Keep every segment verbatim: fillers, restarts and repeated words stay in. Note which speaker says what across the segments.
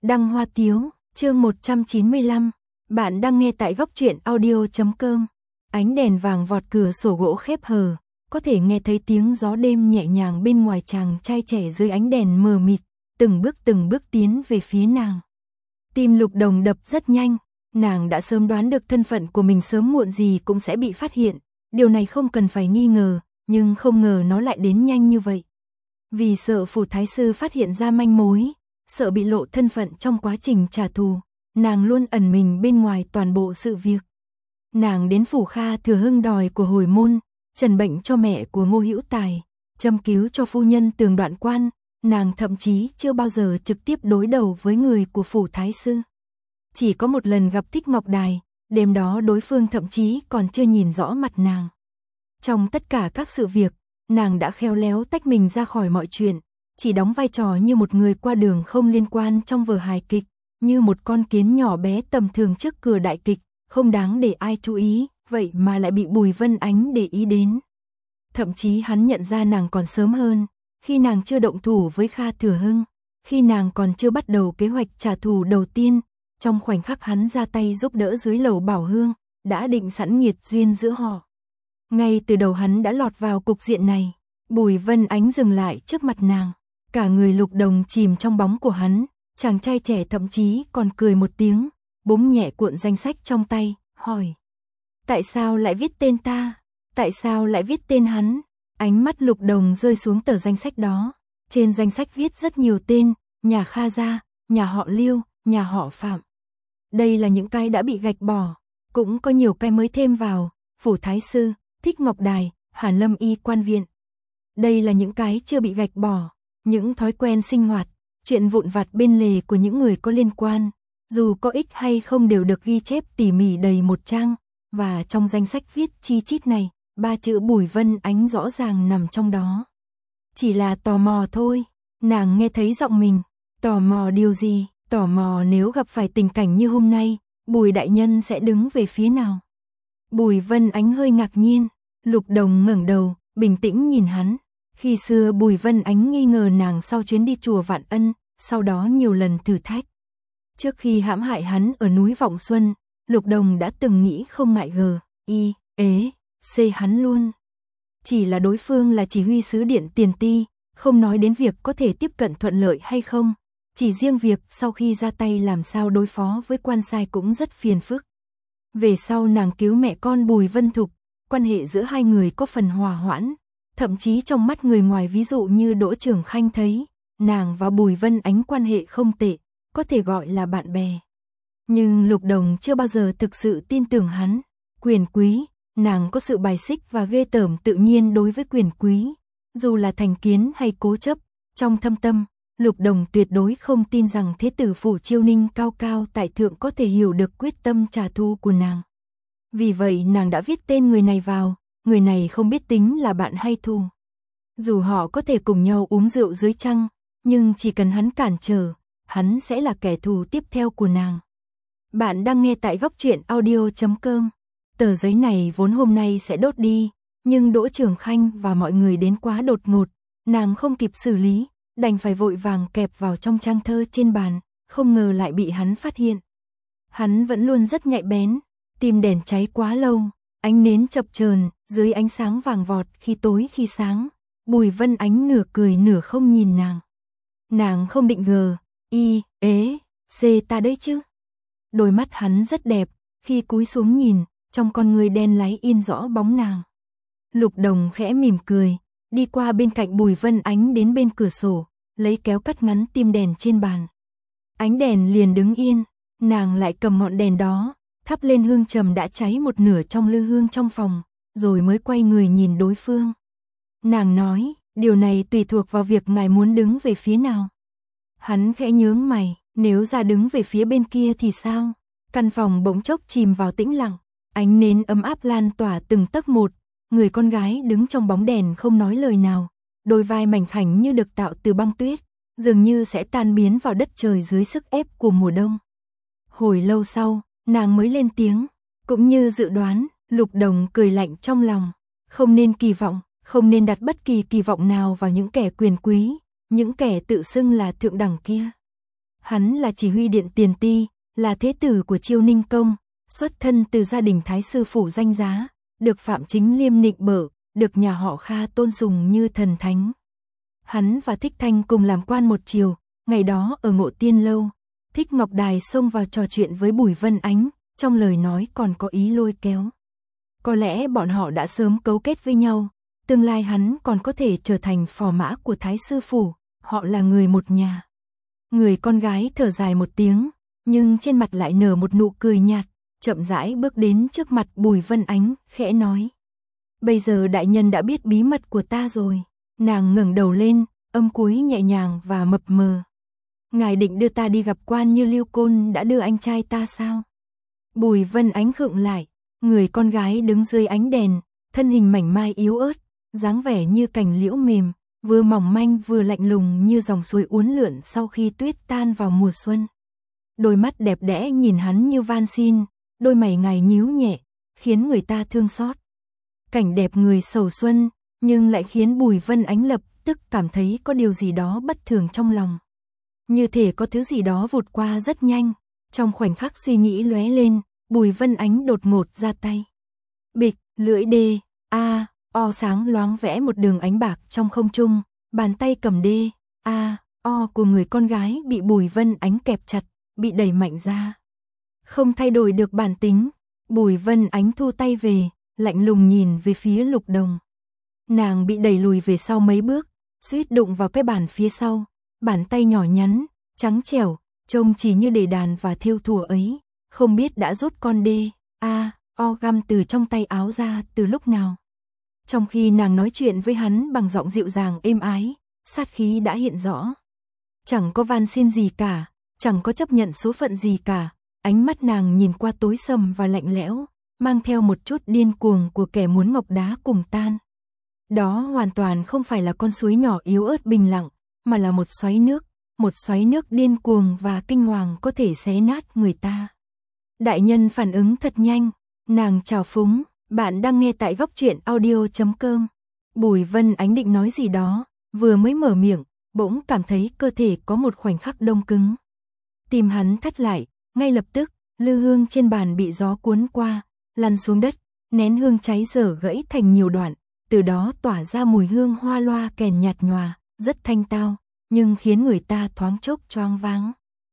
Speaker 1: Đăng Hoa Tiếu, chương một trăm chín mươi lăm. Bạn đang nghe tại góc truyện audio chấm com. Ánh đèn vàng vọt cửa sổ gỗ khép hờ, có thể nghe thấy tiếng gió đêm nhẹ nhàng bên ngoài. Chàng trai trẻ dưới ánh đèn mờ mịt, từng bước từng bước tiến về phía nàng. Tim Lục Đồng đập rất nhanh, nàng đã sớm đoán được thân phận của mình sớm muộn gì cũng sẽ bị phát hiện, điều này không cần phải nghi ngờ, nhưng không ngờ nó lại đến nhanh như vậy. Vì sợ phủ thái sư phát hiện ra manh mối, sợ bị lộ thân phận trong quá trình trả thù, nàng luôn ẩn mình bên ngoài toàn bộ sự việc. Nàng đến phủ Kha Thừa Hưng đòi của hồi môn, trần bệnh cho mẹ của Ngô Hữu Tài, châm cứu cho phu nhân Tường Đoạn Quan, nàng thậm chí chưa bao giờ trực tiếp đối đầu với người của phủ thái sư. Chỉ có một lần gặp Thích Ngọc Đài, đêm đó đối phương thậm chí còn chưa nhìn rõ mặt nàng. Trong tất cả các sự việc, nàng đã khéo léo tách mình ra khỏi mọi chuyện, chỉ đóng vai trò như một người qua đường không liên quan trong vở hài kịch, như một con kiến nhỏ bé tầm thường trước cửa đại kịch, không đáng để ai chú ý, vậy mà lại bị Bùi Vân Ánh để ý đến. Thậm chí hắn nhận ra nàng còn sớm hơn, khi nàng chưa động thủ với Kha Thừa Hưng, khi nàng còn chưa bắt đầu kế hoạch trả thù đầu tiên, trong khoảnh khắc hắn ra tay giúp đỡ dưới lầu Bảo Hương, đã định sẵn nghiệt duyên giữa họ. Ngay từ đầu hắn đã lọt vào cục diện này. Bùi Vân Ánh dừng lại trước mặt nàng, cả người Lục Đồng chìm trong bóng của hắn, chàng trai trẻ thậm chí còn cười một tiếng, búng nhẹ cuộn danh sách trong tay, hỏi: tại sao lại viết tên ta? Tại sao lại viết tên hắn? Ánh mắt Lục Đồng rơi xuống tờ danh sách đó, trên danh sách viết rất nhiều tên, nhà Kha gia, nhà họ Liêu, nhà họ Phạm. Đây là những cái đã bị gạch bỏ, cũng có nhiều cái mới thêm vào, phủ thái sư, Thích Ngọc Đài, Hàn Lâm Y quan viện. Đây là những cái chưa bị gạch bỏ, những thói quen sinh hoạt, chuyện vụn vặt bên lề của những người có liên quan, dù có ích hay không đều được ghi chép tỉ mỉ đầy một trang, và trong danh sách viết chi chít này, ba chữ Bùi Vân Ánh rõ ràng nằm trong đó. Chỉ là tò mò thôi, nàng nghe thấy giọng mình, tò mò điều gì? Tò mò nếu gặp phải tình cảnh như hôm nay, Bùi đại nhân sẽ đứng về phía nào? Bùi Vân Ánh hơi ngạc nhiên, Lục Đồng ngẩng đầu, bình tĩnh nhìn hắn. Khi xưa Bùi Vân Ánh nghi ngờ nàng sau chuyến đi chùa Vạn Ân, sau đó nhiều lần thử thách. Trước khi hãm hại hắn ở núi Vọng Xuân, Lục Đồng đã từng nghĩ không ngại gờ, y, ế, xê hắn luôn. Chỉ là đối phương là chỉ huy sứ điện Tiền Ti, không nói đến việc có thể tiếp cận thuận lợi hay không. Chỉ riêng việc sau khi ra tay làm sao đối phó với quan sai cũng rất phiền phức. Về sau nàng cứu mẹ con Bùi Vân Thục, quan hệ giữa hai người có phần hòa hoãn, thậm chí trong mắt người ngoài ví dụ như Đỗ Trường Khanh thấy, nàng và Bùi Vân Ánh quan hệ không tệ, có thể gọi là bạn bè. Nhưng Lục Đồng chưa bao giờ thực sự tin tưởng hắn. Quyền quý, nàng có sự bài xích và ghê tởm tự nhiên đối với quyền quý, dù là thành kiến hay cố chấp, trong thâm tâm, Lục Đồng tuyệt đối không tin rằng thế tử phủ Chiêu Ninh cao cao tại thượng có thể hiểu được quyết tâm trả thù của nàng. Vì vậy nàng đã viết tên người này vào, người này không biết tính là bạn hay thù. Dù họ có thể cùng nhau uống rượu dưới trăng, nhưng chỉ cần hắn cản trở, hắn sẽ là kẻ thù tiếp theo của nàng. Bạn đang nghe tại góc truyện audio chấm com. Tờ giấy này vốn hôm nay sẽ đốt đi, nhưng Đỗ Trường Khanh và mọi người đến quá đột ngột, nàng không kịp xử lý, đành phải vội vàng kẹp vào trong trang thơ trên bàn, không ngờ lại bị hắn phát hiện. Hắn vẫn luôn rất nhạy bén, tìm đèn cháy quá lâu, ánh nến chập chờn, dưới ánh sáng vàng vọt khi tối khi sáng, Bùi Vân Ánh nửa cười nửa không nhìn nàng. Nàng không định gờ, y, ế, xê ta đấy chứ. Đôi mắt hắn rất đẹp, khi cúi xuống nhìn, trong con người đen láy in rõ bóng nàng. Lục Đồng khẽ mỉm cười, đi qua bên cạnh Bùi Vân Ánh đến bên cửa sổ, lấy kéo cắt ngắn tim đèn trên bàn. Ánh đèn liền đứng yên, nàng lại cầm ngọn đèn đó, thắp lên hương trầm đã cháy một nửa trong lư hương trong phòng, rồi mới quay người nhìn đối phương. Nàng nói, điều này tùy thuộc vào việc ngài muốn đứng về phía nào. Hắn khẽ nhướng mày, nếu ra đứng về phía bên kia thì sao? Căn phòng bỗng chốc chìm vào tĩnh lặng, ánh nến ấm áp lan tỏa từng tấc một, người con gái đứng trong bóng đèn không nói lời nào, đôi vai mảnh khảnh như được tạo từ băng tuyết, dường như sẽ tan biến vào đất trời dưới sức ép của mùa đông. Hồi lâu sau, nàng mới lên tiếng, cũng như dự đoán, Lục Đồng cười lạnh trong lòng, không nên kỳ vọng, không nên đặt bất kỳ kỳ vọng nào vào những kẻ quyền quý, những kẻ tự xưng là thượng đẳng kia. Hắn là chỉ huy điện tiền ti, là thế tử của Chiêu Ninh công, xuất thân từ gia đình thái sư phủ danh giá, được Phạm Chính Liêm nịnh bợ, được nhà họ Kha tôn sùng như thần thánh. Hắn và Thích Thanh cùng làm quan một triều, ngày đó ở Ngộ Tiên lâu, Thích Ngọc Đài xông vào trò chuyện với Bùi Vân Ánh, trong lời nói còn có ý lôi kéo. Có lẽ bọn họ đã sớm cấu kết với nhau, tương lai hắn còn có thể trở thành phò mã của thái sư phủ, họ là người một nhà. Người con gái thở dài một tiếng, nhưng trên mặt lại nở một nụ cười nhạt, chậm rãi bước đến trước mặt Bùi Vân Ánh, khẽ nói: "Bây giờ đại nhân đã biết bí mật của ta rồi." Nàng ngẩng đầu lên, âm cuối nhẹ nhàng và mập mờ. "Ngài định đưa ta đi gặp quan như Lưu Côn đã đưa anh trai ta sao?" Bùi Vân Ánh khựng lại, người con gái đứng dưới ánh đèn, thân hình mảnh mai yếu ớt, dáng vẻ như cành liễu mềm, vừa mỏng manh vừa lạnh lùng như dòng suối uốn lượn sau khi tuyết tan vào mùa xuân. Đôi mắt đẹp đẽ nhìn hắn như van xin, đôi mày ngài nhíu nhẹ, khiến người ta thương xót. Cảnh đẹp người sầu xuân, nhưng lại khiến Bùi Vân Ánh lập tức cảm thấy có điều gì đó bất thường trong lòng. Như thể có thứ gì đó vụt qua rất nhanh, trong khoảnh khắc suy nghĩ lóe lên, Bùi Vân Ánh đột ngột ra tay. Bịch, lưỡi đê, a, o sáng loáng vẽ một đường ánh bạc trong không trung, bàn tay cầm đê, a, o của người con gái bị Bùi Vân Ánh kẹp chặt, bị đẩy mạnh ra. Không thay đổi được bản tính, Bùi Vân Ánh thu tay về, lạnh lùng nhìn về phía Lục Đồng. Nàng bị đẩy lùi về sau mấy bước, suýt đụng vào cái bàn phía sau, bàn tay nhỏ nhắn, trắng trẻo, trông chỉ như để đàn và thêu thùa ấy, không biết đã rút con đê, a, o găm từ trong tay áo ra từ lúc nào. Trong khi nàng nói chuyện với hắn bằng giọng dịu dàng êm ái, sát khí đã hiện rõ. Chẳng có van xin gì cả, chẳng có chấp nhận số phận gì cả, ánh mắt nàng nhìn qua tối sầm và lạnh lẽo, mang theo một chút điên cuồng của kẻ muốn ngọc đá cùng tan. Đó hoàn toàn không phải là con suối nhỏ yếu ớt bình lặng, mà là một xoáy nước, một xoáy nước điên cuồng và kinh hoàng có thể xé nát người ta. Đại nhân phản ứng thật nhanh, nàng chào phúng, bạn đang nghe tại góc truyện audio chấm com. Bùi Vân Ánh định nói gì đó, vừa mới mở miệng, bỗng cảm thấy cơ thể có một khoảnh khắc đông cứng. Tim hắn thắt lại, ngay lập tức, lư hương trên bàn bị gió cuốn qua, lăn xuống đất, nén hương cháy dở gãy thành nhiều đoạn, từ đó tỏa ra mùi hương hoa loa kèn nhạt nhòa, rất thanh tao, nhưng khiến người ta thoáng chốc choáng váng.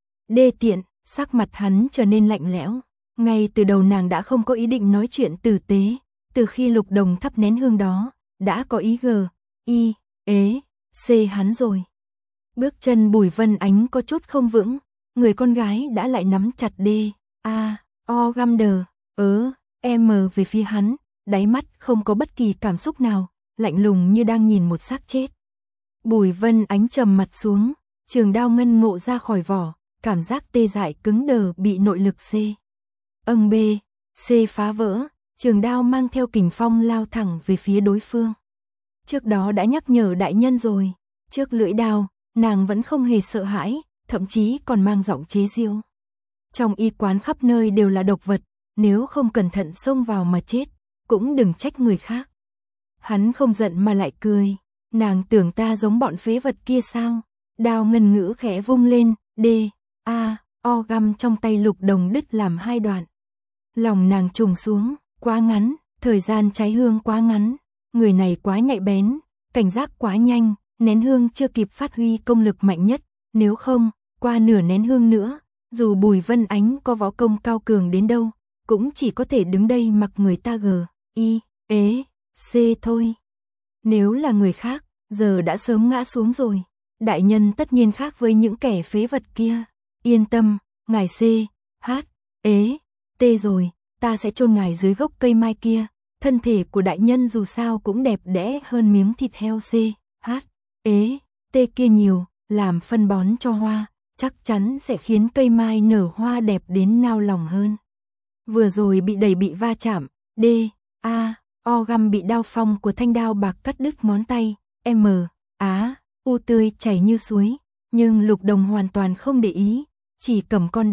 Speaker 1: Đê tiện, sắc mặt hắn trở nên lạnh lẽo. Ngay từ đầu nàng đã không có ý định nói chuyện tử tế, từ khi Lục Đồng thắp nén hương đó, đã có ý gờ, y, ế, xê hắn rồi. Bước chân Bùi Vân Ánh có chút không vững, người con gái đã lại nắm chặt đê, a, o găm đờ, ớ, em về phía hắn, đáy mắt không có bất kỳ cảm xúc nào, lạnh lùng như đang nhìn một xác chết. Bùi Vân Ánh trầm mặt xuống, trường đao ngân ngộ ra khỏi vỏ, cảm giác tê dại cứng đờ bị nội lực C. Âng B, C phá vỡ, trường đao mang theo kình phong lao thẳng về phía đối phương. Trước đó đã nhắc nhở đại nhân rồi, trước lưỡi đao, nàng vẫn không hề sợ hãi, thậm chí còn mang giọng chế giễu. Trong y quán khắp nơi đều là độc vật, nếu không cẩn thận xông vào mà chết, cũng đừng trách người khác. Hắn không giận mà lại cười, nàng tưởng ta giống bọn phế vật kia sao? Đao ngân ngữ khẽ vung lên, D, A, O găm trong tay Lục Đồng đứt làm hai đoạn. Lòng nàng trùng xuống, quá ngắn, thời gian cháy hương quá ngắn, người này quá nhạy bén, cảnh giác quá nhanh, nén hương chưa kịp phát huy công lực mạnh nhất, nếu không, qua nửa nén hương nữa, dù Bùi Vân Ánh có võ công cao cường đến đâu, cũng chỉ có thể đứng đây mặc người ta gờ, y, ế, c thôi. Nếu là người khác, giờ đã sớm ngã xuống rồi. Đại nhân tất nhiên khác với những kẻ phế vật kia. Yên tâm, ngài C, H, ế, T rồi, ta sẽ chôn ngài dưới gốc cây mai kia. Thân thể của đại nhân dù sao cũng đẹp đẽ hơn miếng thịt heo C, H, ế, T kia nhiều, làm phân bón cho hoa, chắc chắn sẽ khiến cây mai nở hoa đẹp đến nao lòng hơn. Vừa rồi bị đẩy bị va chạm, D, A, O găm bị đao phong của thanh đao bạc cắt đứt ngón tay, M, Á, U tươi chảy như suối, nhưng Lục Đồng hoàn toàn không để ý, chỉ cầm con D,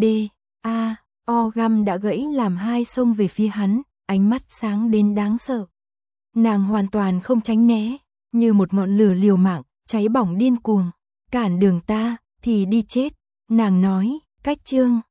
Speaker 1: A, O găm đã gãy làm hai xông về phía hắn, ánh mắt sáng đến đáng sợ. Nàng hoàn toàn không tránh né, như một ngọn lửa liều mạng, cháy bỏng điên cuồng, cản đường ta thì đi chết, Nàng nói, cách Trương